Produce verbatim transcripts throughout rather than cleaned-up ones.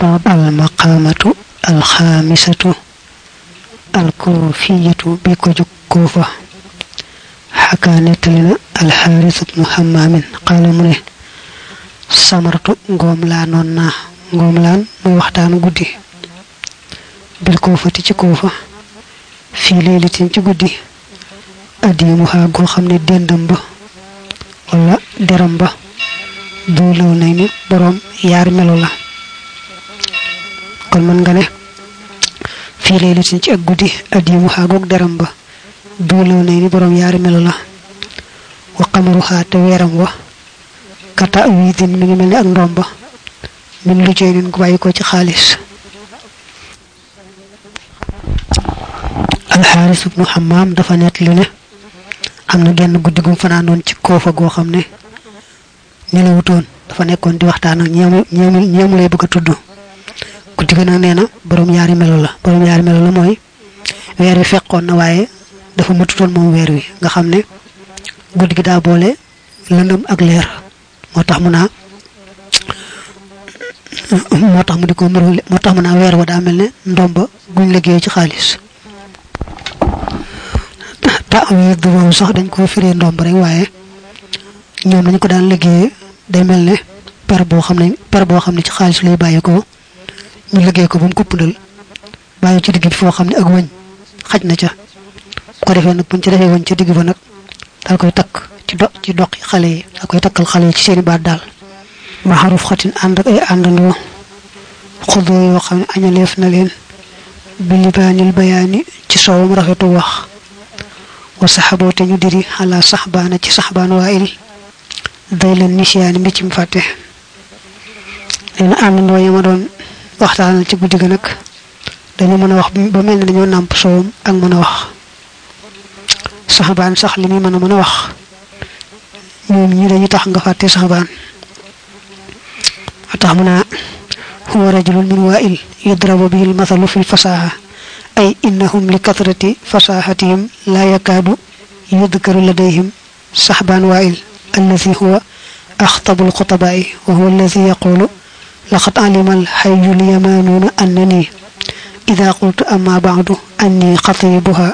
المقامة الخامسة الكوفية بكجك كوفة حكى نتلنا الحارث بن حمام قال منه samartu ngom la non na ngom lan moy waxtanu guddi bil kufati ci kufa fi laylatin ci guddi adimu ha go xamne dendam ba wala deram ba do law nay ni borom yar melo la kon man nga ne fi laylatin ci ak guddi adimu ha go deram ba do law nay ni borom yar melo la wa qamaruha ta weram wa kata widin mi ngi melni ak ndomba min lu jeynin ko bayiko ci xaliss al haris ibn hammam dafa net li ne amna genn guddi gum fananon ci kofa go xamne nelawuton dafa nekkon di waxtaan ak ñeemu ñeemu ñeemu lay bëgg tuddu guddi gëna neena borom yaari melo la borom yaari melo la moy weer wi fekkon na waye dafa matuton mom weer wi nga xamne guddi gi da boole lëndëm ak leer motax mu na motax mu diko mërul motax mu na wër wa da melne ndomba guñ liggéey ci xaaliss ta'wid do sax dañ ko firé ndomb rek waye ñoom dañ ko daan liggéey day melne per bo xamne per bo xamne ci xaaliss lay bayiko ñu liggéey ko bu mu kuppundal bayu ci digg fo xamne ak wañ xaj na ca ko defé nak buñ ci defé wañ ci digg ba nak dal koy tak ci do ci dox xalé yi da koy takkal xalé ci seeni baat dal ma haruf khatin and ak ay andando xudo yo xamne añalef na len bi libanil bayani ci sawum rafetu wax wa sahabo te ñu diri ala sahbana ci sahban wa'il daylan nisyan mi ci mfaté ina andando yama don waxtaan ci guddi ga nak dañu mëna wax ba melni dañu namp sawum ak mëna wax sahban sax limi mëna mëna wax ñoom ñi dañu tax nga faté sahaban atamuna huwa rajulun min wa'il yadrabu bihi al-mathalu fi al-fasaha ay innahum li kathrati fasahatihim la yakadu yudhkaru ladayhim sahban wa'il alladhi huwa akhtabu al-khutaba'i wa huwa alladhi yaqulu laqad alima al-hayy al-yamanun annani idha qultu amma ba'du anni khatibuha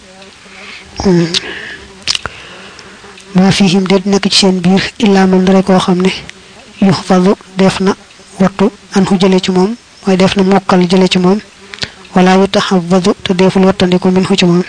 ma fihim de nek ci sen bir illa man rek ko xamne yuhfazu defna wattu an hu jele ci mom moy defna mokal jele ci mom wala yutahaffazu te deful wattandiko min hu ci mom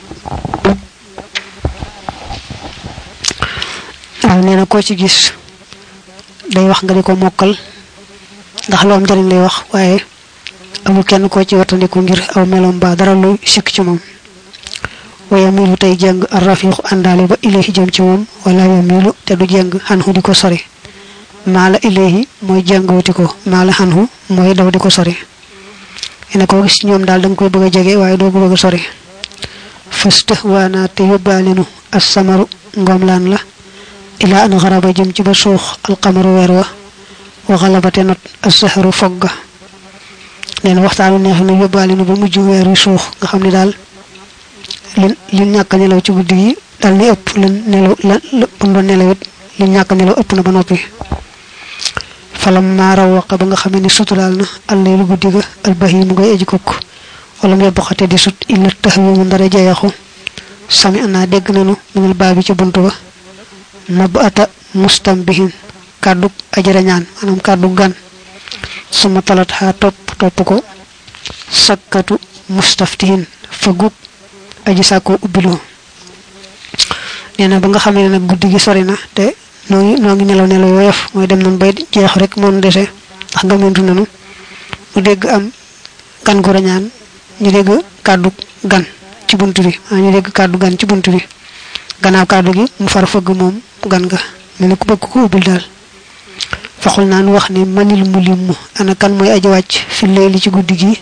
al neena ko ci gis day wax nga diko mokal ndax lo am jariñ lay wax waye amul kenn ko ci wattandiko ngir aw melom ba dara lu sik ci mom ويميل تاي جنگ الرفيق اندالي با اليه جيم ci mom wala yamilu te du jeng hanhu diko sori mala ilahi moy jengoti ko mala hanhu moy daw diko sori ina ko gis ñom dal dang koy bëgg jégué waye do ko bëgg sori fastahwana te yobalenu as-samaru ngom lan la ila an gharaba jëm ci ba suux al-qamaru werwa wa ghalabata nat as-sahru fogga len waxtaanu neex na yobalenu ba mujju weru suux nga xamni dal li ñak nelaw ci guddi yi dal ni ëpp lan nelaw la do nelawit li ñak nelaw ëpp na ba nopi falam ma rawaqa ba nga xamé ni sutural na allaylu guddi ga albahim ngay eji kokk wala ngay boxate di sut illa tahwimu ndara jeexu sami ana dégg nanu minul baabi ci buntu ba nabata mustambihin kaddu ajara ñaan manam kaddu gan suma talat ha top top ko sakkatu mustaftihin fagu aji sako ubilo neena ba nga xamé nak guddi gi sori na te no ngi no ngi nelaw nelaw yof moy dem non bay jeex rek mon déssé tax nga mentu nanu mu dégg am kan gu rañaan ñu dégg kaddu gan ci buntu bi ñu dégg kaddu gan ci buntu bi gannaaw kaddu gi mu far fëgg mom gan nga melni ku bëgg ko ubil dal faxul naan wax ni manil mulim ana kan moy aji wacc fi leeli ci guddi gi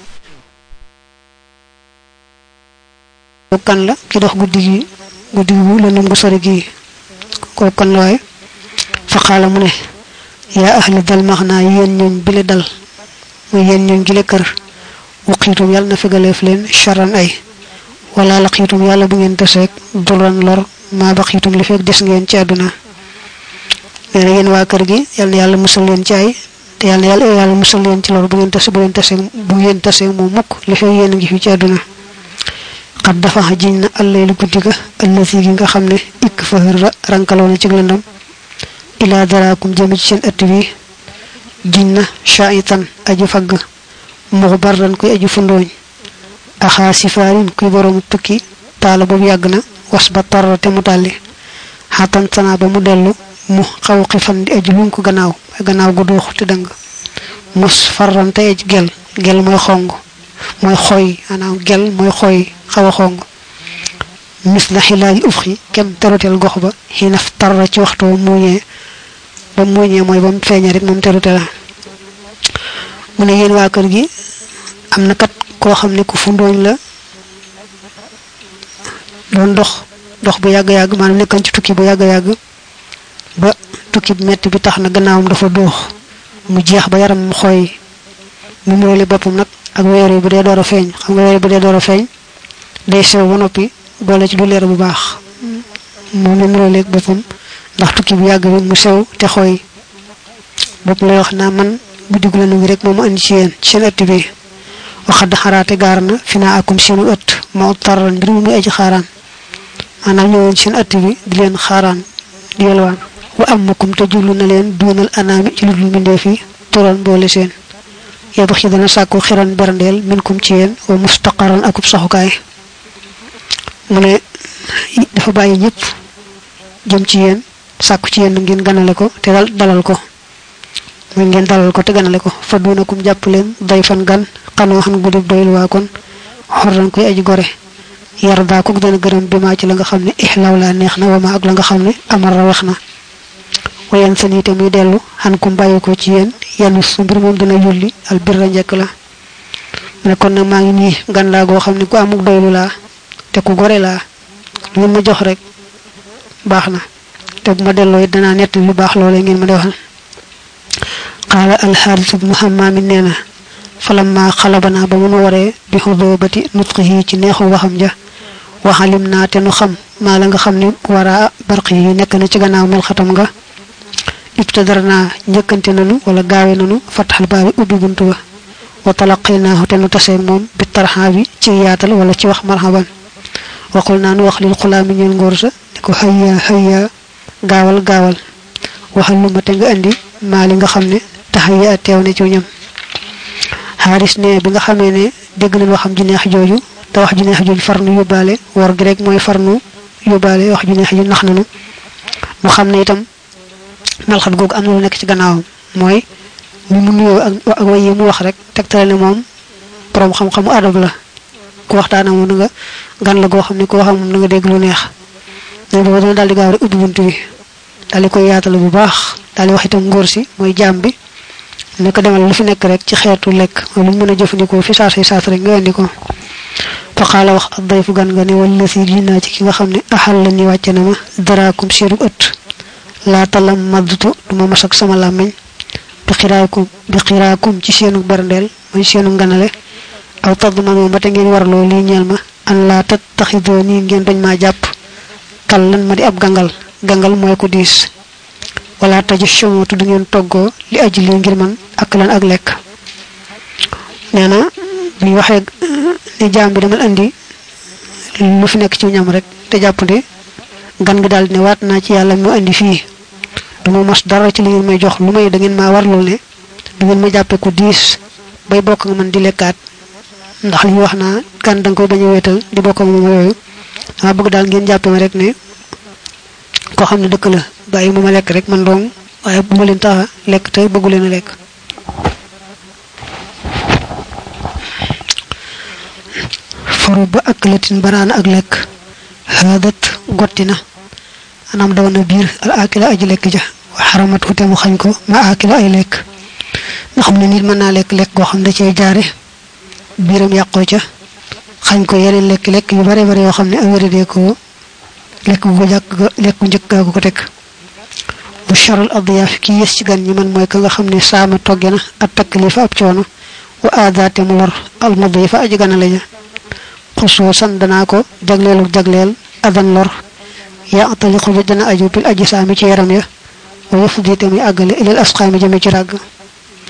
kan la ki dox guddi gi guddi gu la nam gu sori gi ko kan loy fa xala mu ne ya ahli dal maghna yeen ñun bi le dal mo yeen ñun gi le kër waqitum yalla na fegalef len sharan ay wala laqitum yalla bu ngeen tassek duran lor ma baqitum li fek des ngeen ci aduna neena yeen wa kër gi yalla yalla musal len ci ay te yàlla yàlla yàlla musal leen ci loolu bu ngeen tase bu ngeen tase bu ngeen tase moom mukk li fay yéen a ngi fi ci àdduna xat dafa jiñ na allaylu guddi ga allasi gi nga xam ne ikk fa rankaloo na ci lëndam ilaa daraakum jëme ci seen ëtt bi jiñ na shaitan aji fagg mux bardan koy aji fundooñ axaa sifaarin kuy boroomu tukki taala boobu yàgg na was ba tarra te mu tàlli xatan sana ba mu dellu mu xaw xifan di aji lun ko gannaaw gannaaw gu duux te dëng mus farran te aj gel gel mooy xong mooy xooy maanaam gel mooy xooy xaw a xong mis la xilaali ufxi kem teruteel gox ba xinaf tarra ci waxtu muuñee ba muuñee mooy ba mu feeñee rek moom terute la mu ne yéen waa kër gi am na kat koo xam ne ku fundooñ la doon dox dox bu yàgg-yàgg maanaam nekkan ci tukki bu yàgg-yàgg ba tukki bu metti bi tax na gannaawam dafa doox mu jeex ba yaram mu xooy mu muroole boppam nag ak weer yi bu dee door a feeñ xam nga weer yi bu dee door a feeñ day sew ba noppi boole ci du leer bu baax moom la muroole boppam ndax tukki bu yàgg bi mu sew te xooy bopp lay wax naa man guddi gu lëndëm gi rek moom mu andi ci yéen ci seen ëtt bi waxad xaraate gaar na fi naa akum seenu ëtt moo taral mbir mu muy aji xaaraan maanaam ñëwoon seen ëtt bi di leen xaaraan di yelwaan wa amakum te jublu na leen duunal anaami ci lu dul mbindeef yi turan boole seen yebbu xi dana sàkku xiran berndeel minkum ci yéen wa mustaqaran akub saxukaay mu ne dafa bàyyi ñëpp jëm ci yéen sàkku ci yéen ngeen ganale ko te dalal ko muy ngeen dalal ko te ganale ko fa duunakum jàpp leen day fan gan xanoo xam gudub doylu waa kon xorran koy aji gore yar daa ko dana gërëm bi maa ci la nga xam ne ixlaw laa neex na wama ak la nga xam ne amar ra wax na wayen sa niite muy dellu xan kum bàyyi ko ci yéen yenn su mbir moom dina yulli al birra njëkk la mu ne kon nag maa ngi nii gan laa goo xam ne ku amuk doylu laa te ku gore laa lu ma jox rek baax na te bu ma delloo it danaa nett lu baax loolee ngeen ma defal qaala alxaaris ibnu hammaam nee na falamma xalabanaa ba mun waree bi xudubati nutqihi ci neexu waxam ja waxalim naa te nu xam maa la nga xam ne waraa barqi yi nekk na ci gannaaw melxatam nga ibtadar naa njëkkante nanu wala gaawe nanu fataxal baabi ubbi buntu ba wa talaqinaahu te nu tasee moom bi tarxaa bi ci yaatal wala ci wax marhaban waxul naa nu wax lil xulaami ñeel ngóor sa ne ko hayya hayya gaawal gaawal waxal lu ma te nga indi maa li nga xam ne taxaya teew ne ci ñam xaaris ne bi nga xamee ne dégg nañ waxam ju neex jooju te wax ju neex jooju farnu yóbbaale wor gi rek mooy farnu yóbbaale wax ju neex ju nax nanu mu xam ne itam melxat googu am na lu nekk ci gannaawam mooy ni mu nuyoo ak ak way yi mu wax rek tegtale ne moom borom xam-xamu adab la ku waxtaan ak moom da nga gan la goo xam ne ku wax ak moom da nga dégg lu neex mais boobu dana daal di gaaw rek ubbi bunt bi daal di koy yaatal bu baax daal di wax itam ngóor si mooy jaam bi ne ko demal lu fi nekk rek ci xeetu lekk lu mën a jëfandikoo fi saas yi saas rek nga indi ko fa xaala wax ak dayfu gan nga ne wala si jinaa ci ki nga xam ne axal la ni wàcce na ma daraakum seenu ëtt laa talam maddutu duma masak sama làmmiñ bi xiraakum bi xiraakum ci seenu berndeel mooy seenu nganale aw tadd ma moom ba te ngeen warloo lii ñeel ma an laa tat taxidoo nii ngeen bañ maa jàpp kal lan ma di ab gangal gangal mooy ko diis wala taji chomootu du ngeen toggoo li aji li ngir man ak lan ak lekk nee na bi waxee ne jaam bi demal andi lu fi nekk ci ñam rek te jàppandi gan gi daal di ne waat naa ci yàlla mu andi fii du ma mos dara ci li ngeen may jox lu may da ngeen maa warlul ne du ngeen ma jàppee ko diis bay bokk nga man di lekkaat ndax li ñu wax naa gan da nga koy bañ a wéetal di bokk ak moom yooyu dama bëgg daal ngeen jàppee ma rek ne koo xam ne dëkk la bàyyi ma ma lekk rek man doom waaye bu ma leen tax a lekk tey bëggu leen a lekk faru ba ak latin banaana ak lekk xaadat gotti na anam daw na biir al akila aji lekk ja wa xaramat ute mu xañ ko ma akila ay lekk nga xam ne nit mën naa lekk lekk goo xam ne da cee jaare biiram yàqoo ca xañ ko yeneen lekk lekk yu bare bare yoo xam ne awéradee ko lekk gu jàkk lekk gu njëkk gaa gu ko teg bu charul adiyaaf ki yées ci gan ñi man mooy ka nga xam ne saama togge na ak takkalifa ab coono wa aadaate mu lor almadifa aji ganale ja xusoo san danaa ko jagleelu jagleel adan lor yaa ataliqu bi dana aju bil aji saami ci yaram ya wa yëf diite muy àggale ilal asqaami jëme ci ràgg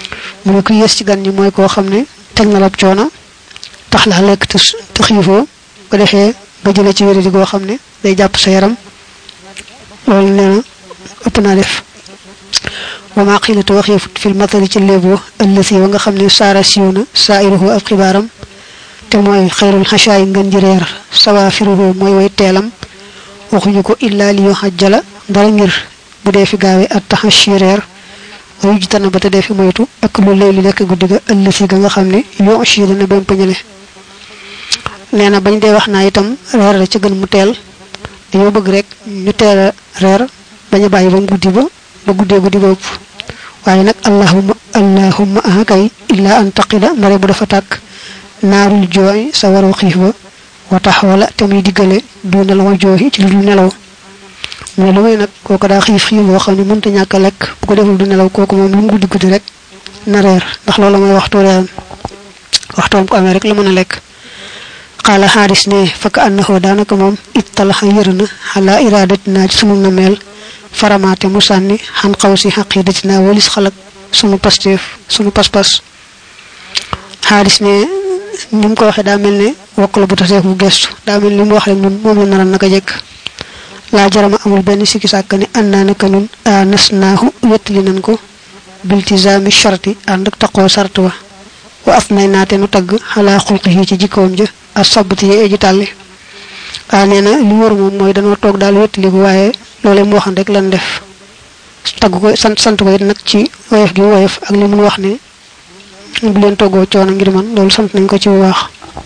mu ko yes ci gan ñi moy ko xamne tek na lab coono tax la lek te xiifoo ko defee ba jële ci wéradi goo xam ne day jàpp sa yaram loolu nee na ëpp naa def wa ma qilatu waxeefut fil mathali ci léebo ëllësi wa nga xam ne saara siiw na saairuhu ab xibaaram te mooy xayrul xachaay ngën ji reer sawaafiruhu mooy way teelam waxuñu ko illaa li yu xajjala dara ngir bu dee fi gaawee at taxashi reer wayu jitana ba te dee fi moytu ak lu lay li lekk guddi ga ëllësi ga nga xam ne yoo chi dana bem pañale nee na bañ dee wax naa itam reer la ci gën mu teel dañoo bëgg rek ñu teel a reer bañ a bàyyi ba guddi ba ba guddee guddi ba ëpp waaye nag allahumma allahumma ahakay illa an taqida ndare bu dafa tàkk naarul jooy sa waru xiif ba wa taxawala te muy diggale duunal wa jooyi ci lu dul nelaw mais lu may nag kooku daa xiif xiif boo xam ne mënta ñàkk a lekk bu ko deful du nelaw kooku moom lu mu guddi guddi rek na reer ndax loolu mooy waxtu reeram waxtoom ko amee rek la mën a lekk qala haris ne fak annahu danaka mom ittalaha yërna ala iradatina ci sunu namel faramate musanni han qawsi haqidatina walis khalaq sunu pastef sunu paspas haris ne nim ko waxe da melne wakul bu tassé bu gestu da mel lim wax rek ñun mom la naral naka jek la jarama amul ben siki sakani annana kanun anasnahu yetlinan ko biltizami sharti and ak taqo sart wa wa afnayna te nu tag ala khulqihi ci jikom je asabti ye ji talli a neena li wor mom moy dañu tok dal wetli ko waye lolé mo waxan rek lan def tag ko sant sant ko nak ci woyef gi woyef ak li mu wax ne bu len togo ciona ngir man lolou sant nañ ko ci wax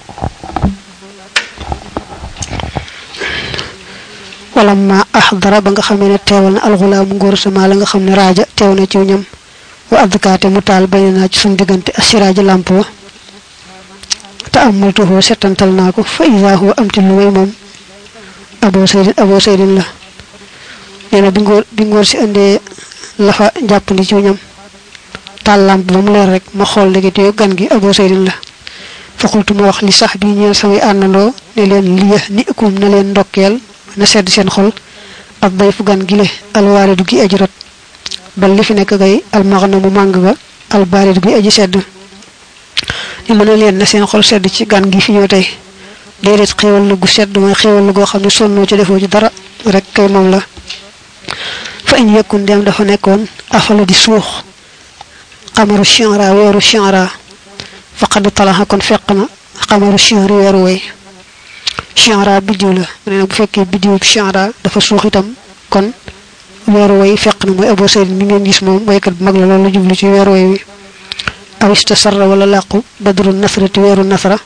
walamma ahdara ba nga xamé ne téwal na al ghulam ngor sama la nga xamné raja téw na ci ñam wa adkaate mutal bayna ci sun digënté asiraji lampo ta'ammaltuhu setantal nako fa idha huwa amtil way mom abo sayyid abo sayyidin la neena bi ngor bi ngor ci ande la fa japp ni ci ñam talam bu mu leer rek ma xol legete gan gi abo sayyidin la fa qultu ma wax li sahbi ñeel samay andando ne len li yahnikum na len ndokkel na sedd seen xol ak dayfu gan gi le al waridu gi ajrat bal li fi nek gay al maghnamu mang ga al barid gi aji sedd ni mëna leen na seen xol sedd ci gan gi fi ñëw tay déedéet xewal lu gu sedd mooy xewal lu goo xam ne sonno ci defoo ci dara rek kay moom la fa in yakun dem dafa nekkoon afala di suux xamaru shi'ra weeru shi'ra faqad talaha kon fekk na xamaru shi'ri weeru way shi'ra bidiw la mu ne bu fekkee bidiw shi'ra dafa suux itam kon weeru way fekk na mooy abo sayyid mi ngeen gis moom waykat bu mag la loolu jublu ci weeru way wi aw istasarra wala laqu badru nasrati weeru nasra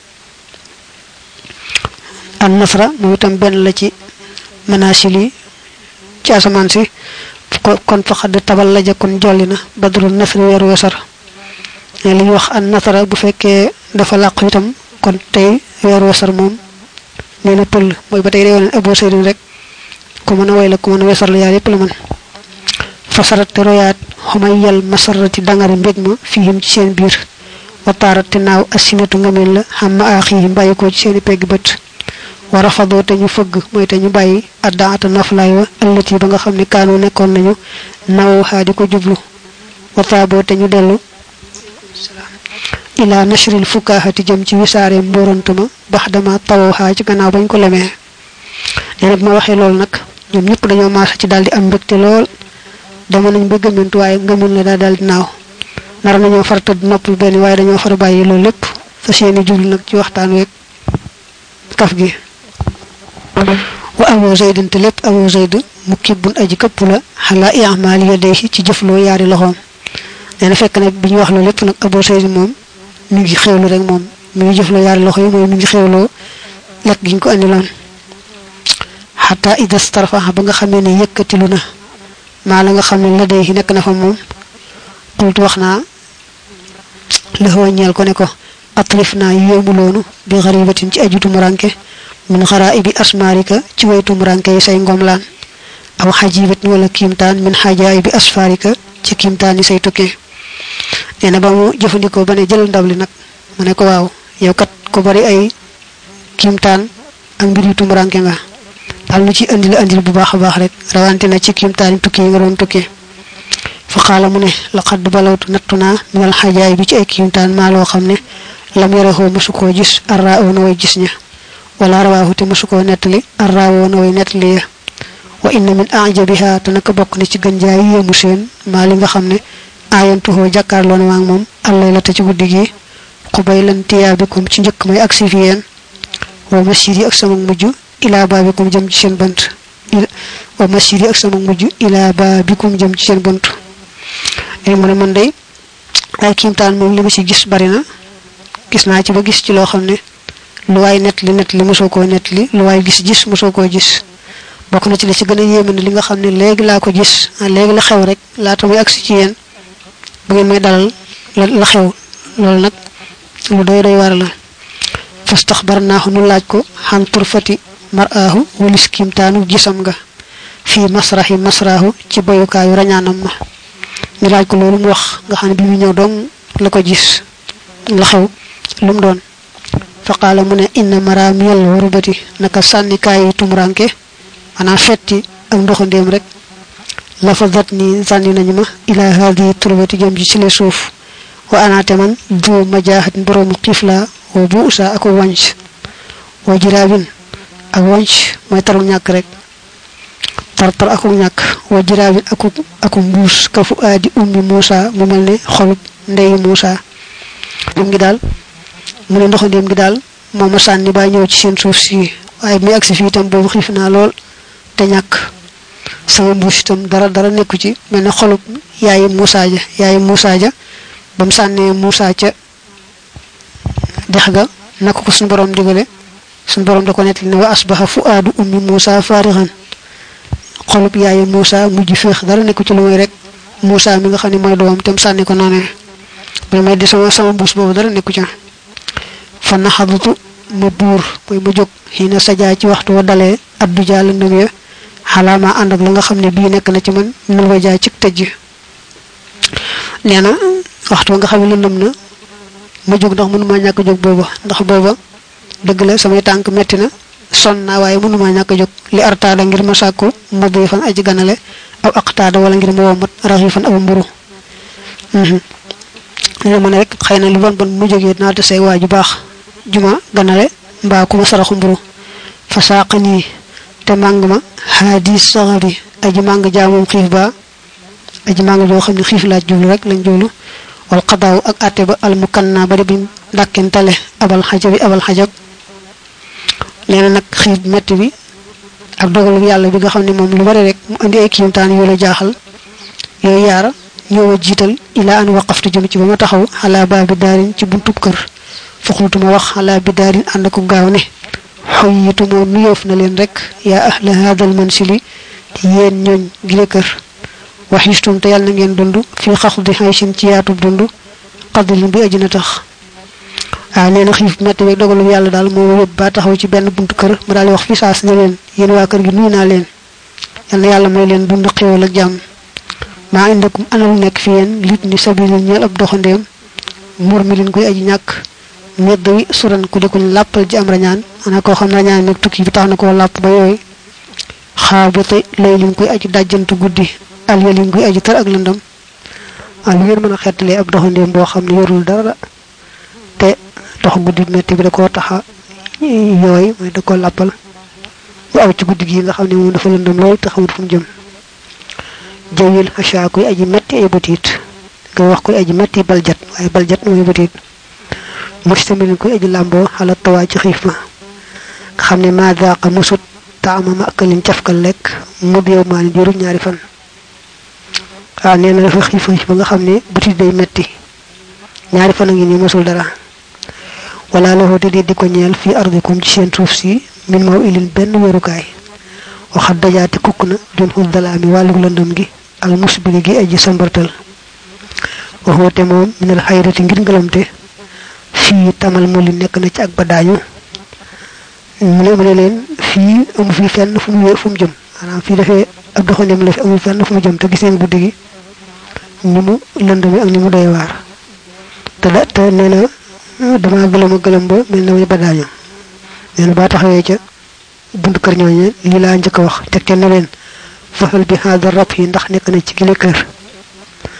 an nasra mo itam ben la ci manasili ci asaman si kon fa xad tabal la jakon jolina badru nasri weeru wesar li wax an nasra bu fekke dafa laqu itam kon tay weeru wesar mom neena peul moy batay reewon abo sayyid rek ko mëna way la ko mëna wesar la yaar yépp la man fasarat royat humayal masarati dangari mbegma fihim ci seen biir wa tarat naaw asinatu ngamel la hamma akhi bayiko ci seen pegg beut wa rafadu te ñu fëgg moy te ñu bayyi addaata naflay wa allati ba nga xamni kaanu nekkon nañu naw haadi ko jublu wa taabo te ñu delu ila nashril fukahati jëm ci wisaare mborantuma baxdama tawha ci gannaaw bañ ko lemé neena ma waxe lol nak ñoom ñepp dañoo maasa ci daldi am mbekté lol dama nañ bëgg mëntu waye ngamul la dal naaw nar nañu farta noppul ben waye dañoo far bayyi lool lepp fa seeni jublu nak ci waxtaan wek kaf gi wa abu zaid te lepp abu zaid mukibun aji kepp la hala i'mal yadayhi ci jëflo yaari loxom neena fekk nak biñu wax lool lepp nak abu zaid mom mi ngi xewlu rek mom mi ngi jëflo yaari loxo yi moy mi ngi xewlo lek giñ ko andilan hatta idha starfa ba nga xamé ne yëkkatiluna ma la nga xamné la day nek na fa mom qultu waxna la ho ñeel ko ne ko atrifna yomulonu bi gharibatin ci ajutu muranke min ghara'ibi asmarika ci waytu muranke say ngomlan aw hajibat wala kimtan min hajaibi asfarika ci kimtani say tukke ena ba mu jëfandiko bané jël ndabli nak mané ko waaw yow kat ko bari ay kimtan ak mbiritu muranke nga dal lu ci andil andil bu baax baax rek rawante na ci kimtani tukki nga ron tukki fa qala mu ne laqad balawtu natuna min al hajaay bi ci ay kiimtaan ma lo xamne lam yarahu musuko gis arra'u na way gis ña wala rawahu te musuko netali arra'u na way netali wa inna min a'jabiha tanaka bok ni ci ganjaay yemu seen ma li nga xamne ayantuho jakarlo na ak mom allah la ta ci guddigi qubaylan tiyabikum ci ñëk may aksi fi yeen wa masiri ak sama mujju ila babikum jëm ci seen bant wa masiri ak sama mujju ila babikum jëm ci seen bant ay mo man day ay kimtaan mom li ma ci gis bari na gis na ci ba gis ci lo xamne lu way net li net li musoko net li lu way gis gis musoko gis bokku na ci li ci gëna yéme li nga xamne légui la ko gis légui la xew rek la tamuy aksi ci yeen bu ngeen may dalal la xew lol nak lu doy doy war la fastakhbarnahu nu laaj ko han turfati mar'ahu walis kimtanu gisam nga fi masrahi masrahu ci boyukaayu rañanam ma ni laaj ko lolu mu wax nga xamne bi mi ñew dong la ko gis la xew lum doon fa qala mu ne inna maramiyal wurubati naka sanni kay tumuranke ana fetti ak ndoxandem rek lafadatni zanni nañu ma ila hadi turbati jëm ci le suuf wa ana taman du majahat borom qifla wa buusa ak wanch wa jirabin ak wanch moy taru ñak rek tar tar ak ñak wa jirabin ak ak mbuus ka fu adi ummi musa mu melni xol ndey musa dum gi dal mu ne ndox dem gi dal moma sanni ba ñew ci seen suuf ci ay mi ak ci fi tam bobu xifna lool te ñak sama mbuus tam dara dara nekku ci melni xolu yaay musa ja yaay musa ja bam sanne musa ca dex ga nako ko sun borom digale sun borom da ko netti ne wa asbaha fuadu ummi musa farihan xolub yaay musa mujj feex dara nekku ci lu moy rek musa mi nga xamni moy doom tam sanni ko noné ba may di sama sama mbuus bobu dara nekku ci fa nahadtu mabur moy mu jog hina saja ci waxtu wa dalé abdu jall ndam halama and ak la nga xamni bi nek na ci man ñu wa jaay ci tejj neena waxtu nga xamni lëndëm na ma jog ndax mënuma ñak jog bobu ndax bobu deug la samay tank metti na son na waye mënuma ñak jog li artada ngir ma sakku ma defan aji ganale aw aqtada wala ngir mo womat rahifan aw mburu hmm ne man rek xeyna lu bon bon mu joge na te sey waju bax juma ganale mba ku ma saraxu mburu fasaqani te mangma hadis sahabi aji mang jaamum xif ba aji mang jo xamni xif la jublu rek lañ jublu wal qadaw ak atte ba al mukanna bari bi dakentale abal hajabi abal hajab leena nak xif metti bi ak dogalu yalla bi nga xamni mom lu bari rek mu andi ay kiyumtan yu la jaaxal yoy yaara ñoo jital ila an waqaftu jëm ci bama taxaw ala babi darin ci buntu kër fuxutuma wax ala bidarin and ko gaaw ne xoyitu mo nuyof na len rek ya ahla hadal mansili yeen ñoñ gile kër waxistum te yalla ngeen dundu fi xaxdi hayshin ci yaatu dundu qadil bi ajina tax a neena xif metti wek dogalu yalla dal mo yob ba taxaw ci benn buntu kër mu dal wax fi saas ne len yeen wa kër gi nuy na len yalla yalla may len dundu xewal ak jam ma indakum anal nek fi yeen lit ni sabila ñeel ab doxandem murmilin koy aji ñak meddi suran ku de ko lappal ji am rañaan ana ko xam rañaan nek tukki bi tax na ko lapp ba yoy xaabati laylin koy aji dajjantu guddi al yalin koy aji tar ak landam al ngeen mëna xetale ab doxandem bo xamni yorul dara te dox guddi metti bi da ko taxa yoy moy da ko lappal bu aw ci guddi gi nga xamni mo dafa landam lool te xamul fu mu jëm jawil hasha koy aji metti ay batit nga wax koy aji metti baljat way baljat moy batit mustamil koy aji lambo ala tawa ci xifma xamne ma daqa musut taama makalin tiafkal lek mu beew man diru ñaari fan ah neena dafa xifu ba nga xamne batit day metti ñaari fan ngi ni musul dara wala lahu tedi di ko ñeel fi ardikum ci seen suuf si min maw ilin benn wërukaay waxat dajaati kukuna dun hul dalami walu lëndëm gi al musbili gi aji sambartal waxote moom min al hayrati ngir ngelamte fi tamal mo li nek na ci ak badañu mu ne mu ne len fi amu fi fenn fu mu fu mu jëm manam fi defé ak doxandem la fi amu fenn fu mu jëm te gis ngeen guddi gi ni mu lëndëm ak ni mu doy war te da te neena dama gëlëm gëlëm ba mel na badañu neena ba taxawé ca buntu kër ñooñe li la ñëk wax tek te na len fahal bi hada rabhi ndax nek na ci gile kër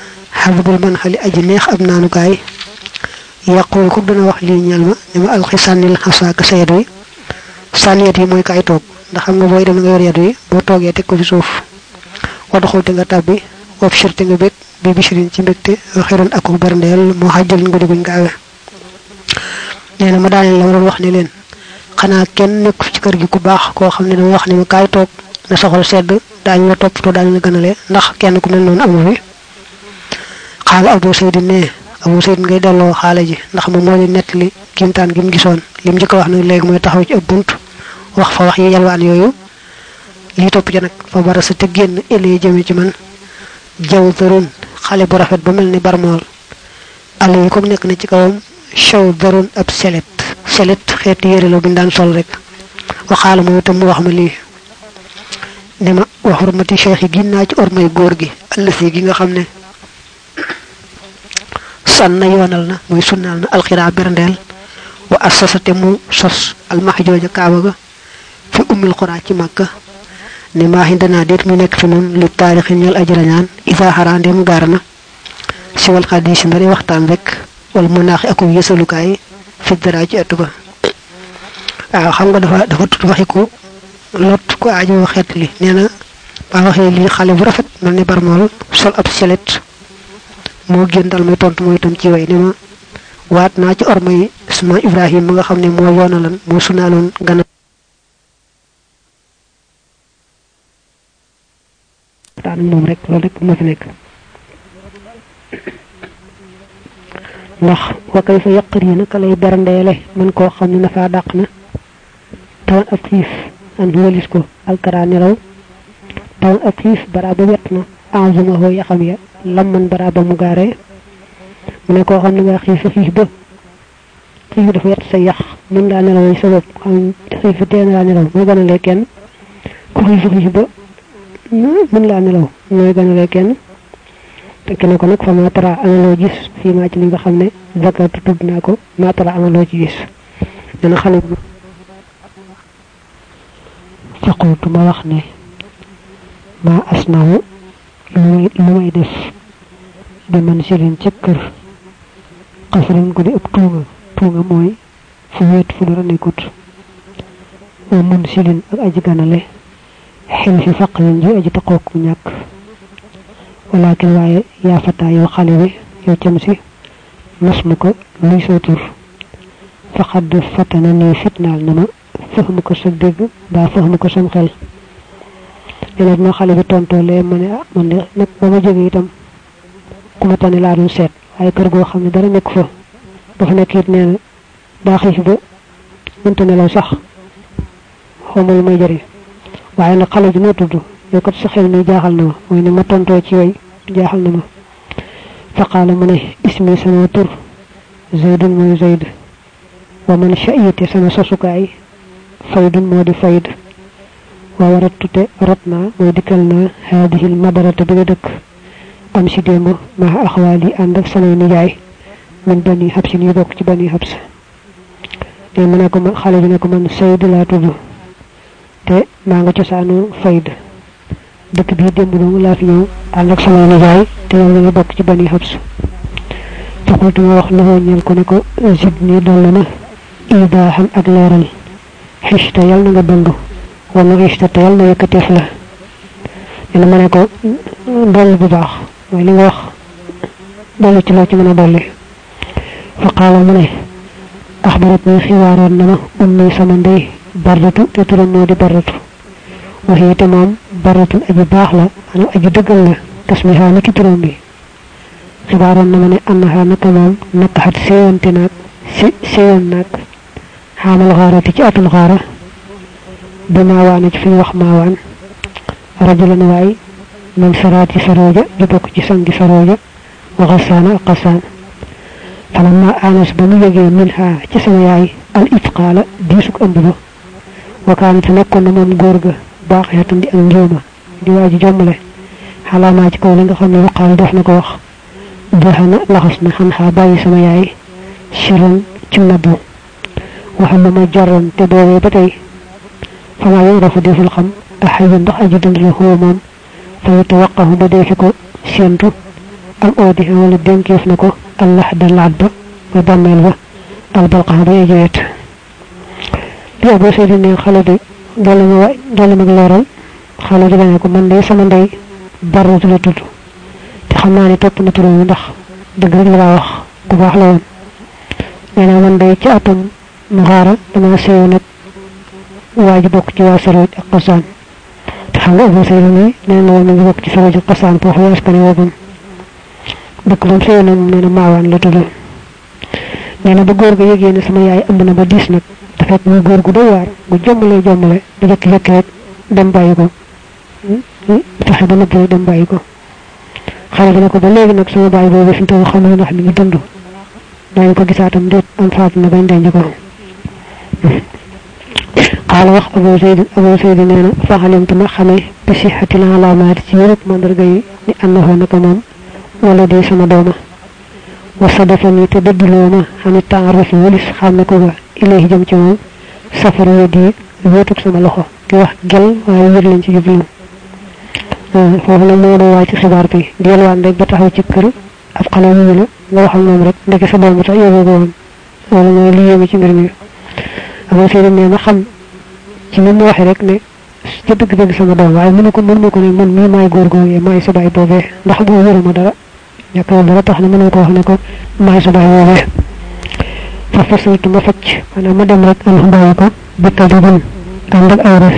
habdul man khali aji neex ab naanukaay yaqul ku dana wax li ñal ma ni ma alxisanil xasaaka sa yad wi sànniyat yi mooy kaay toog ndax xam nga booy dem nga yor yad wi boo toogee teg ko ci suuf wadxul te nga tàbbi wob shir te nga bég bi bishirin ci mbégte xiran aku berndeel moo xajjal nga diguñ gaawe nee na ma daaneel la waroon wax ne leen xanaa kenn nekk ci kër gi ku baax koo xam ne dama wax ne ma kaay toog na soxal sedd daañu la toppatoo daañu la gënale ndax kenn ku mel noonu amu fi xaala Abu Sayd ne Abu Sayd ngay delloo xaala ji ndax moom moo di nettali kimtaan gi mu gisoon lim njëkk a wax nag léegi mooy taxaw ci ab bunt wax fa wax yi yalwaan yooyu lii topp ca nag fa bara sa te génn ëllëgee jëme ci man jaw darun xale bu rafet ba mel ni barmool àll yi comme nekk na ci kawam show darun ab selet selet xeetu yére la buñ daan sol rek waxaala moom itam mu wax ma lii ne ma wa xurmati cheikh yi ginnaa ci ormay góor gi ëllësi gi nga xam ne san na yoonal na muy sunnaal na alxiraa berndeel wa assasate mu sos almahjooja kaaba ga fi ummil xuraa ci màkka ne maa xindana déet mu nekk fi noonu li taarixin ñal ajrañaan isa xaraandem gaar na si wal xadis mbari waxtaan rek wala mu naaxi aku yësalukaay fi dara ci ëtt ba waaw xam nga dafa dafa tut waxiku lot ko aajo xeet li nee na ba waxee lii xale bu rafet mel ni barmool sol ab selet moo gën dal may tontu mooy itam ci way ne ma waat naa ci ormay sama Ibrahim nga xam ne moo yoonalan moo sunaaloon gana taan moom rek loolu rek moo fi nekk ndax wa kay fa yaqri naka lay berndeele man koo xam ne nafa dàq na tawan ab xiif an walis ko alkara nelaw tawan ab xiif bara ba wet na enzuma hoo yaxam ya lamman bara ba mu gaaree mu ne koo xam ne nga xiif xiif ba xiif dafa wet sa yax mën laa nelaw sa bopp xam xiif tee na laa nelaw moo gënalee kenn ku xiif xiif ba mën laa nelaw mooy gënalee kenn te kenn ko nag fa ma tara amaloo gis fii maa ci li nga xam ne zakatu tudd naa ko ma tara amaloo ci gis dana xale bi faqultu ma wax ne ma asnahu lu may def bi man silin ci kër xasrin ko di ëpp tuunga tuunga mooy fu wéet fu dara nekkut wa mun silin ak aji ganale xel fi faqrin ji aji taqook ku ñàkk walakin waaye yaa fataa yow xale bi yow cam si nas mu ko luy soo tur faqad fatana nii fitnaal na ma fahmu ko sa dégg daa fahmu ko sam xel dina ma xale bi tontoo lee ma ne ah man de nag ba ma jógee itam ku ma tane laa doon seet waaye kër goo xam ne dara nekk fa ba fa nekk it nee na daa xiif ba mënta nelaw sax xawma lu may jëriñ waaye nag xale bi noo tudd yow kat sa xel mi jaaxal na ma mooy ne ma tontoo ci way jaaxal na ma faqaala mu ne ismi sama tur zaydun mooy zayd wa man sha'ite sama sosukaay faydun moo di fayd wa warattu te rot naa mooy dikkal naa haadihi l madarata bi nga dëkk am si démb maa axwaal yi ànd ak samay nijaay min bani xabsin yu bokk ci bani xabs te mu ne ko man xale bi ne ko man sayd laa tudd te maa nga cosaanu fayd dëkk bii démb doomu laa fi ñëw ànd ak samay nijaay te yow nga bokk ci bani xabs faqultu ma wax loxoo ñeel ko ne ko zidni dolli na idaaxan ak leeral xista yal na nga dund wala xista te yal na yëkkateef la dina ma ne ko dolli bu baax mooy li nga wax dolli ci loo ci mën a dolli fa qaala mu ne axbarat ni xibaaroon na ma ummi sama ndey bardatu te turam moo di bardatu waxi te moom bardatu aji baax la anu aji dëggal la tasmiha na ki turam bi xibaaroon na ma ne annaha naka moom nakaxat séewante naag si séewoon naag xaamal xaarati ci atul xaara bi maawaana ci fi ñu wax maawaan rajulan waay man saraati sarooja ju bokk ci sangi sarooja wa xasaana ak xasaan falamma anas ba mu yëgee min ha ci sama yaay al itqaala diisuk ëmb ba wa kaanat nekkoon na moom góor ga baax yatan di ak njuuma di waaji jommale xalaamaa ci kaw li nga xam ne waqaal def na ko wax daxana laxas na xam xaa bàyyi sama yaay siran ci nabbu waxam ma jaroon te boobee ba tey fama yow rafa deful xam axayu ndax aji dund la xoo moom fa yatawaqahu ba deefi ko séentu al odi wala denkeef nako allah dal adba wa bammel ba al balqa ba yewet bi Abu Sayd ne xale bi dole ma dole ma leral xale bi ne ko man day sama ndey baratu la tuddu te xam naa ne topp na turam ndax dëgg rek la wax ku baax la woon nee na man day ci atum mu xaara dama seew nag waaji bokk ci waa saroj ak qasaan te xam nga Abu Sayd ni nee na woon ngi bokk ci saroj ak qasaan foofu yaa askane woogam dëkk bam seew na moom nee na maawaan la tudd nee na ba góor ga yëgee ne sama yaay ëmb na ba diis nag te fekk muy góor gu doy waar gu jommale jommale da jëkk fekk rek dem bàyyi ko fexe ba nëbb dem bàyyi ko xale bi ne ko ba léegi nag sama bàyyi boobu fi mu toll xamul ndax mi ngi dund dañ ko gisaatam déet am faatu na bañ denc ko قال wax Abu Sayd Abu Sayd neena fa xalimtu ma xamé bi sihhati al alamat ci yépp mandarga yi ni annahu naka mom wala di sama dooma wa sadafani te dedduloma xani ta'arruf walis xamé ko ba ilayhi jëm ci mom safar yadi wotuk sama loxo ki wax gel waye wër lañ ci jublu fofu la mo do wa ci xibar bi delwan rek ba taxaw ci kër af xale ñu la nga wax ak mom rek ndeke sa doom ta yobo ko wala mo li yémi ci mbir mi Abu Sayd neena xam ci ni mu waxe rek ne ci dëgg dëgg sama doom waaye mu ne ko mënu ko ne man mii maay góor googu maay sa baay boobee ndax bu wëruma dara ñàkkul dara tax na mënu ko wax ne ko maay sa baay boobee fa fasaltu ma facc maanaam ma dem rek an bàyyi ko bëkkal di gën ànd ak ay res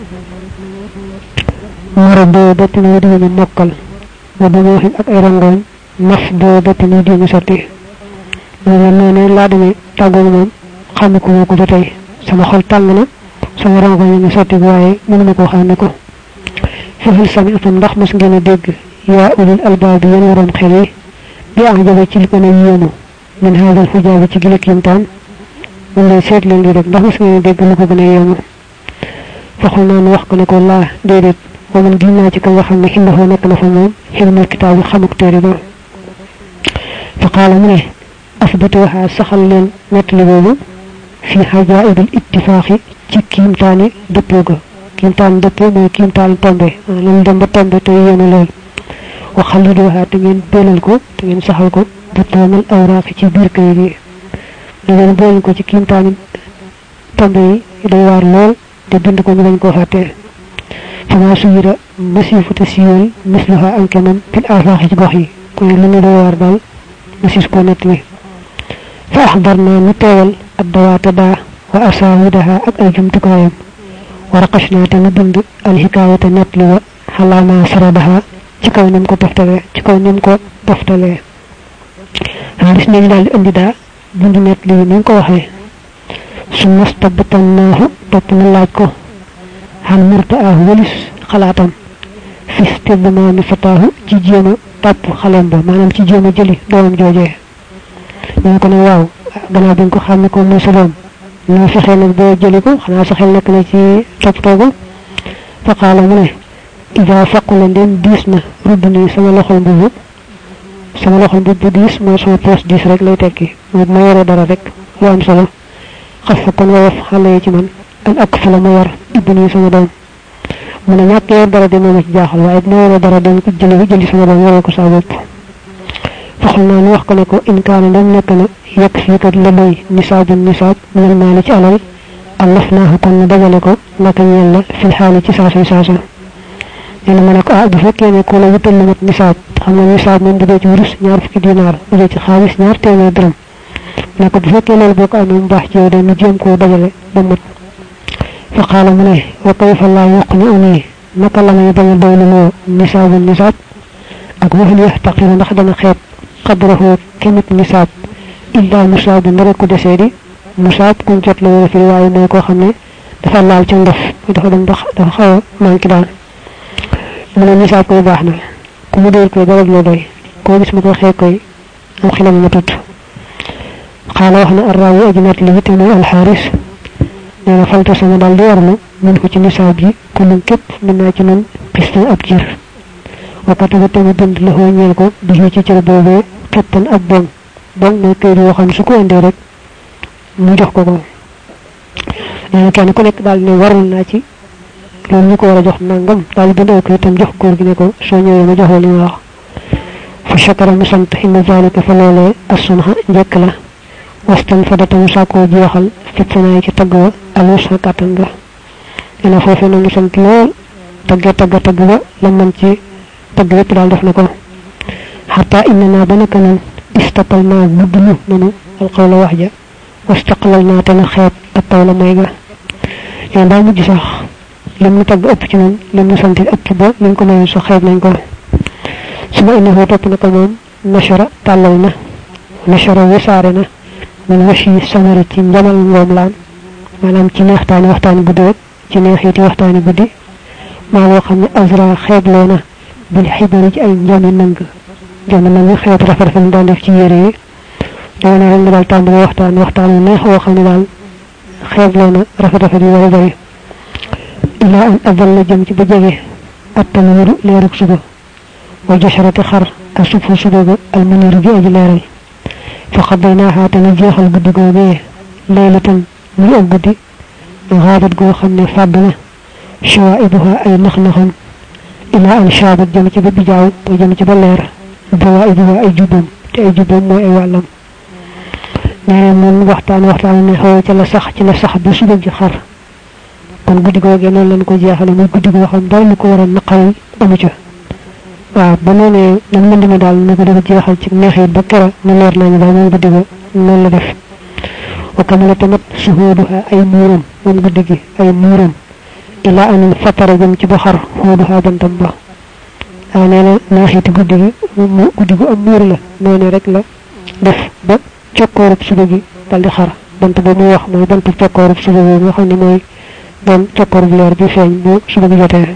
mara boo ba tinu di ñu mokkal wa ba mu waxin ak ay rangoñ naf boo ba tinu di ñu sotti loolu noonu laa demee tàggoo moom xam ko ko ba tey sama xol tàng na sama rango ñu sotti waye mënu ko xamne ko fa hal sami'tum ndax mas ngeen dégg ya ulul albab yeen waram xel yi bi ajabe ci ko ne yéemu min hadal hujab ci gile kimtan wala seet leen di rek ndax mas ngeen dégg lu ko gëna yéemu fa xol naan wax ko ne ko la dedet ko man dina ci ko nga xamne indahu nek na fa mom xilmul kitab xamuk téré ba fa qala mu ne asbatuha saxal leen netli bobu fi hajaib al ittifaq ci kimtani deppo ga kimtan deppo moy kimtan tombe lu dem ba tombe te yene lol wa khaliduha te ngeen belal ko te ngeen saxal ko bu tomal awraq ci bir kay gi ngeen bol ko ci kimtani tombe yi day war lol te bind ko ñu lañ ko faté fama suyira nasifu te siyol mislaha an kanam fil afaq ci gox yi ko lu ñu do war dal nasis ko net wi fa ahdarna ni tewal ad-dawata da wa asawidaha ak ay jumtukayam waraqashna tan bind al hikayata netli wa halama saradaha ci kaw nim ko toftale ci kaw nim ko toftale hadis ni dal indi da bind netli ni ko waxe summa stabtannahu top na laaj ko han murtaa walis khalatam fi istibman fatahu ci jema top xalem ba manam ci jema jeli doom jojé ñu ko ne waaw gëna dañ ko xamé ko mo sa doom ñu fexé nak bo jëli ko xana sa xel nak na ci top togo fa qala mu ne ida faqula ndem disna rubni sama loxol bu sama loxol bu dis mo sama poste dis rek lay tekki mo ma yoro dara rek lu am solo xaf ko no wax xalé ci man an ak fa la mo war ibni sama doom mu ne ñak yor dara dem ma ci jaaxal waye mo yoro dara dem ko jëli jëli sama doom yoro ko sa bop فخلنا نوح كنكو إن كان لم نكن يكفيك لبي نصاب النصاب من المال على ألفناه كن دجلكو لكن يلا في الحال تساسا ساسا يعني منك أعد فكي يكون يطل لمت نصاب خمنا نصاب من بدأت ورس نعرف كي دينار بدأت خامس نار تيني درم لكن فكي للبوك أنه مباح جودة نجيم كو دجل بمت فقال منه وكيف الله يقنعني نكلا من يبين دولمو نصاب النصاب أقول يحتقر نخدم خيب قدره كمت نصاب إلا مصاب نركو دسيدي مصاب كون جات لو في رواية ميكو خمني دفع لال ci ndof dafa dem bax dafa xaw manki dal mu ne nisa ko baxna ku mu door ko dara lo doy ko gis mu ko xé koy am xilam ma tut xala waxna arrawi ajmat li witam al haris neena falta sama dal di warlu min ko ci nisab yi ku lu kep min na ci non piston ab jir wakata ba tamit bind la ho ñeel ko di ci ci bobé xettan ak bon bon ne kay yo xam su ko ande rek mu jox ko ko ñu kenn ku nek dal ne warul na ci loolu ñu ko wara jox nangam dal bind ko tam jox góor gi ne ko so ñëwé ma joxo li wax fa shakara mu sant inna zalika fa loolee assunha njëkk la wastan fadata mu sàkkoo jeexal fit sanaay ci tagg wa alwusa kàttan ga ina foofu na mu sant lool tagga tagga tagg ba la man ci tagg yépp daal def na ko xataa inna naa ba naka nan istaqal naa guddlu nanu alqawla wax ja wastaqlal naa te na xeeb ak taw la may ga yow daa mujj sax lim nu tagg ëpp ci noonu lim nu sant ëpp ba liñ ko mayoon sax xeeb nañ ko suma indi foo topp na ko moom nashara tàllal na nashara wisaare na min washi samari ci njamal ngoom laan maanaam ci neextaani waxtaani guddi rek ci neexiiti waxtaani guddi maa loo xam ne azra xeebloo na bil xibari ci ay njami nang njami nang xeet rafet rafet ñu daan def ci yére yi dama ne rek nga daal tàmbali waxtaan waxtaan yu neex woo xam ne daal xeebloo na rafet rafet yu bari bari ilaa an abal la jëm ci ba jege attaniiru leerug suba wa jasharati xar ak sufu suba ga almuniiru gi aji leeral fa xadaynaaha te na jeexal guddi googee laylatan muy ak guddi xaabat goo xam ne fàdd na shawaibuha ay nax-naxam ilaa an shaabat jëm ci ba bijaaw mooy jëm ci ba leer bawaibuha ay jubboom te ay jubboom mooy ay wàllam nee moom waxtaan waxtaan ne xaw ca la sax ci la sax ba suba ji xar kon guddi googee noonu lañ ko jeexale muy guddi goo xam daal lu ko war a naqari amu ca waaw ba noonee nan mën dima daal na ko dafa jeexal ci neexit ba kera mu leer nañu daal moom guddi go noonu la def wa kamala tamit suhuduha ay muuram moom guddi gi ay muuram ila an fatara jëm ci ba xar xuuduha bantam ba waaw nee na neexiti guddi gi mu guddi gu am muur la noonu rek la def ba cokkoorub suba gi dal di xar bant ba muy wax mooy bantu cokkoorub suba bi nga xam ne mooy doon cokkoorub leer bi feeñ bu suba gi jotee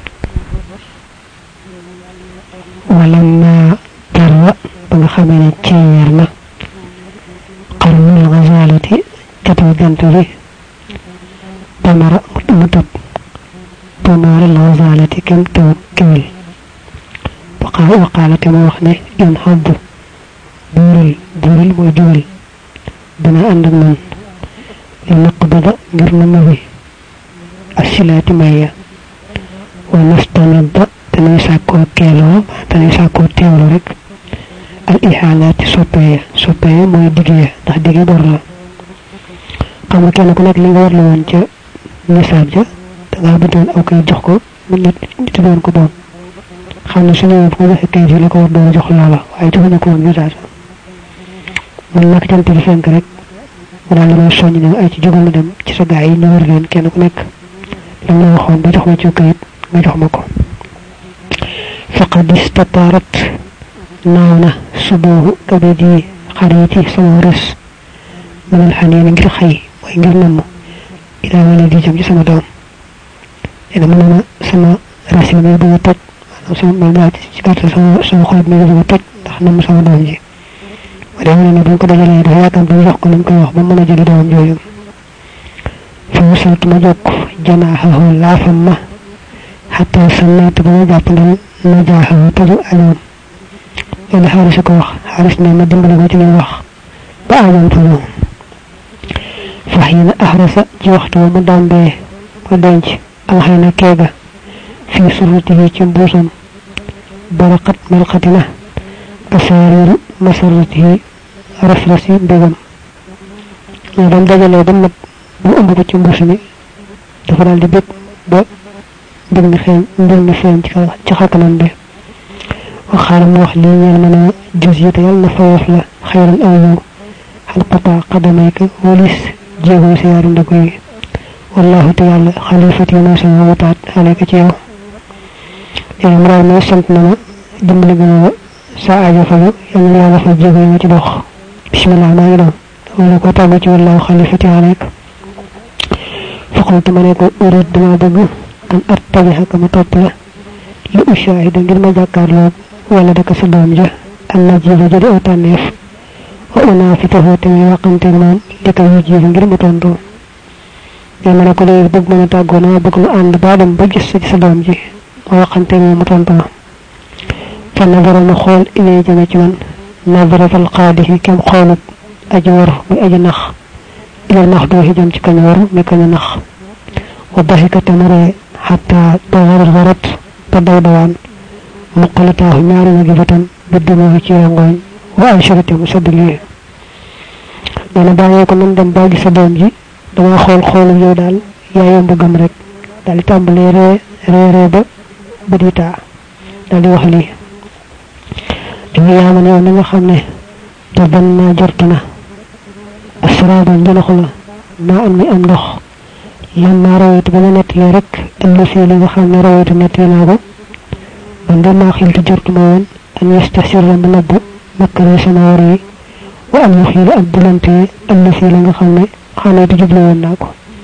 walamma tarwa ba nga xamee ne ceeñeer na qarnul gazalati catu jant bi tamara mu tëb tamaral gazalati kem taw kewil waqaa waqaalate mu wax ne in xadd buuril buuril mooy juwal dina ànd ak man li naqbada ngir na nawi asilaati maya wa nastanadda tanay sàkkoo keeloo tanay sàkkoo teewlu rek al ihaalaati soppee soppee mooy diggee ndax diggee bor la xam nga kenn ku nekk li nga war la woon ca nisaab ja dangaa bindoon aw kay jox ko mu nit tuddoon ko doon xam ne su ñëwee bu ko joxe kayit yi la ko war doon jox loola waaye joxuñu ko woon ñu saasa man nag jant bi fenk rek mu daal damay soññ ne ay ci jógal na dem ci sa gaa yi ñu wër leen kenn ku nekk lam la waxoon ba jox ma ci kayit nga jox ma ko faqad istatarat naaw na subuhu kabidi xariti sama res manal xaniina ngir xëy mooy ngir namm ilaa wala di jëm ci sama doom ena mën na sama res yi may bëgg a toj maanaam sama man daal ci gàttal sama sama xol mi bëgg a toj ndax namm sama doom ji ma dem ne buñ ko dajalee dafa yaakaar dañu jox ko nañ koy wax ba mën a jëli doomam jooju fa wasaltu ma jokk janaaxahu laafam ma xataa sannaytu ba ma jàpp ndal najaaxahu taju ajoom loolu xaaris ko wax xaaris ne ma dimbali ko ci li wax ba ajoom taju fa xiina axrasa ci waxtu wa mu dàmbee ko denc alxayna keega fii surratihi ci mbuusam baraqat melxatina asaariru masarratihi rafrasi mbégam ñoo doon dajalee ba nag bu ëmb ko ci mbuus mi dafa daal di bég ba mbir mi xeeñ mbir mi feeñ ci ci xarkanam bi waxaala mu wax lii ñeel ma ne jus yi te yàlla na fayof la xayran aw yow xal qata qadamayka walis jéego sa yaari ndako yi wallahu te yàlla xalifati mooy sama wutaat alayka ci yow yàlla mu daal may sant na ma dimbali ga ma sa aajo faju yàlla yàlla fa jéego yi ma ci dox bismillah maa ngi doon wala ko tàggu ci wallahu xalifati alayka faqultu ma ne ko urid dama bëgg an attabiha kama topp la li ushahida ngir ma jàkkaarloo wala daka sa doom ja an najiba jadi aw tànneef wa unaafitahu te muy waxanteeg moom di ko yujiba ngir mu tontu mais ma ne ko léegi bëgg mën a tàggoo na bëgg mu ànd ba dem ba gis sa ci sa doom ji ma waxanteeg moom mu tontu ma fa nadara ma xool ilay jëme ci man nadaratal qaadihi kem xoolub aji war muy aji nax ilal maxduuxi jëm ci kañ war mi kañu nax wa daxika te mu ree xataa tawarat warat te daw dawaan muqalataahu ñaari ma gi bëtam بدمه ci ngoñ wa ay sharati mu sadli dana baye ko man dem ba gi sa doom ji dama xol xol yow dal yaayam bëggam rek dal tambalé ré ré ré ba badita dal di wax li dama yaama yow nga xamné te ban na jortuna asraba njalaxula ma am ni am ndox lamma rawaytu ba netti rek ëllu fi li nga xamné rawaytu netti na ko man dama xiltu jortuma won an yastashira min nabbu makkari sanawari wa an yukhila abdulante ëllu fi li nga xamné xana di jublu won nako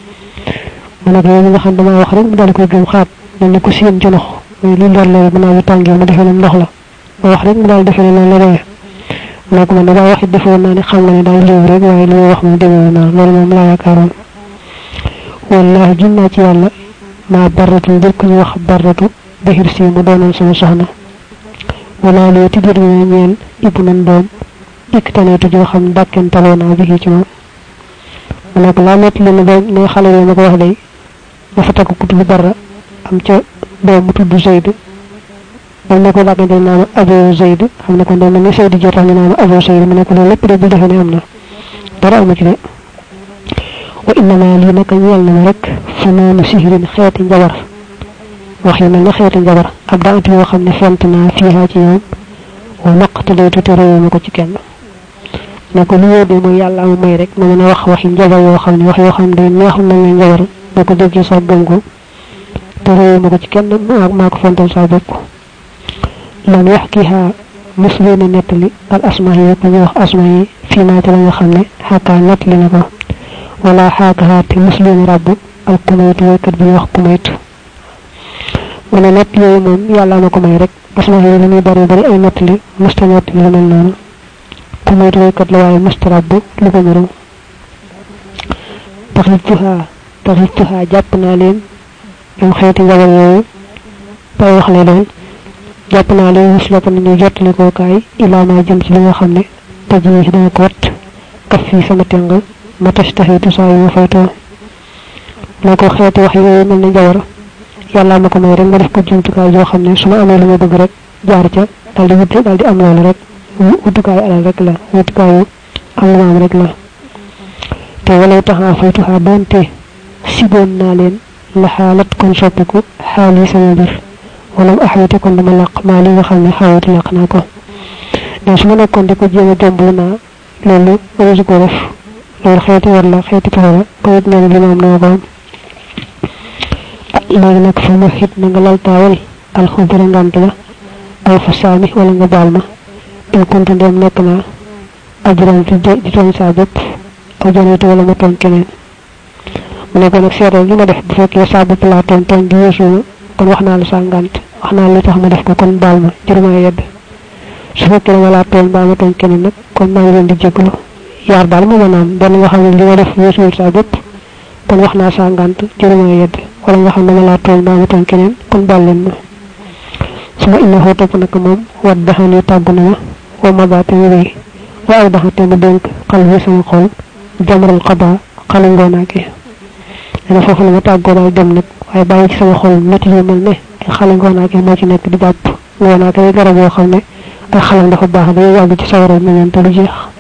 man ak yow nga xam dama wax rek mu dal koy gëm xaat dañ ko seen ci lox moy li ndor lay mëna yu tangé mu defé ndox la ma wax rek mu dal defé la la ré nako man dama wax defo na ni xam nga ni day lew rek way li wax mu démé na loolu mom la yakaron wallahi jinna ci yalla ma baratu ngir ko ñu wax baratu behir si mu doonon sama soxna wala li tidir ñu ñeel ibnu doom iktanetu jo xam dakken talona bi ci mom nak la net li ne xalé yi nako wax day dafa takku ku tuddu barra am ca doom mu tuddu zaid am nako dakkante na abu zaid xam nako doom ne sayyid jota ñu na abu zaid mu nako lepp de bu defé ne amna dara amu ci de wa inna li naka ñeel na rek fununu sihrin xéeti njabar wax yi mel xéeti njabar ab daanti yo xamne fontna fiha ci ñoom wa naqtalaytu tarawu ko ci kenn nako lu yobé mo yalla am may rek mo mëna wax waxi njabar yo xamne wax yo xamne day neex na nga njabar bako déggé sa gëngu tarawu ko ci kenn ma ko fontal sa bopp lam yahkiha muslim netali al asma'i ko wax asma'i fi ma ta nga xamne haka netli nako wala hakaha ti muslim rabbu al kumayt way kat bi wax kumayt wala net yoy mom yalla mako may rek asma'i dañuy bari bari ay netli mustanat lu mel non kumayt way kat la way mustarabbu lu ko ñoro taxituha taxituha japp na leen ñu xéti njabar yoy tay wax lay doon japp na leen musla ko ñu jotali ko kay ila ma jëm ci li nga xamne taji dana ko wat kaf fi sama tengal ma tashtahitu sa yu fayto lako xéti wax yoy mel ni jawar yalla mako may rek nga def ko jumtu kay jo xamne suma amé lu ma bëgg rek jaar ca dal di wutu dal di am loolu rek wutu kay alal rek la wutu kay am lu am rek la te wala taxa faytu ha donte sibon na len la halat kon soppiku hali sama bir wala ahwati kon dama laq ma li nga xamne xawati laq na ko do suma nekkon diko jema jombu na lolu wala ko def lolu xéti wala xéti tawa ko yit na li mom na ko legi nak fa ma xit na nga lal tawal al khudra ngant la aw fa sami wala nga balma in konta dem nek na ajran fi di ton sa bop aw jonatu wala ma ton keneen mu ne ko nak sétal li ma def bu fekkee sa bop la ton ton di yesu kon waxna la sa ngant waxna li tax ma def ko kon balma jëruma yedd su fekkee wala ton ba ma ton keneen nak kon ma ngi leen di jégglu yaar dal mo manam ben nga xamne li ma def yesu sa bop kon waxna sa ngant jëruma yedd wala nga xamne la ton ba ma ton keneen kon bal leen ma suma innahu top nak mom waddahani taguna wa mabati wi wa awdahati mu denk qalbi sama xol jamral qada xala ngonake dana fofu la taggo dal dem nak way bayyi ci sama xol metti yu melne ay xala ngonake mo ci nek di japp ngonake garab yo xamne ay xalam dafa baax day yag ci sawara menen te lu jeex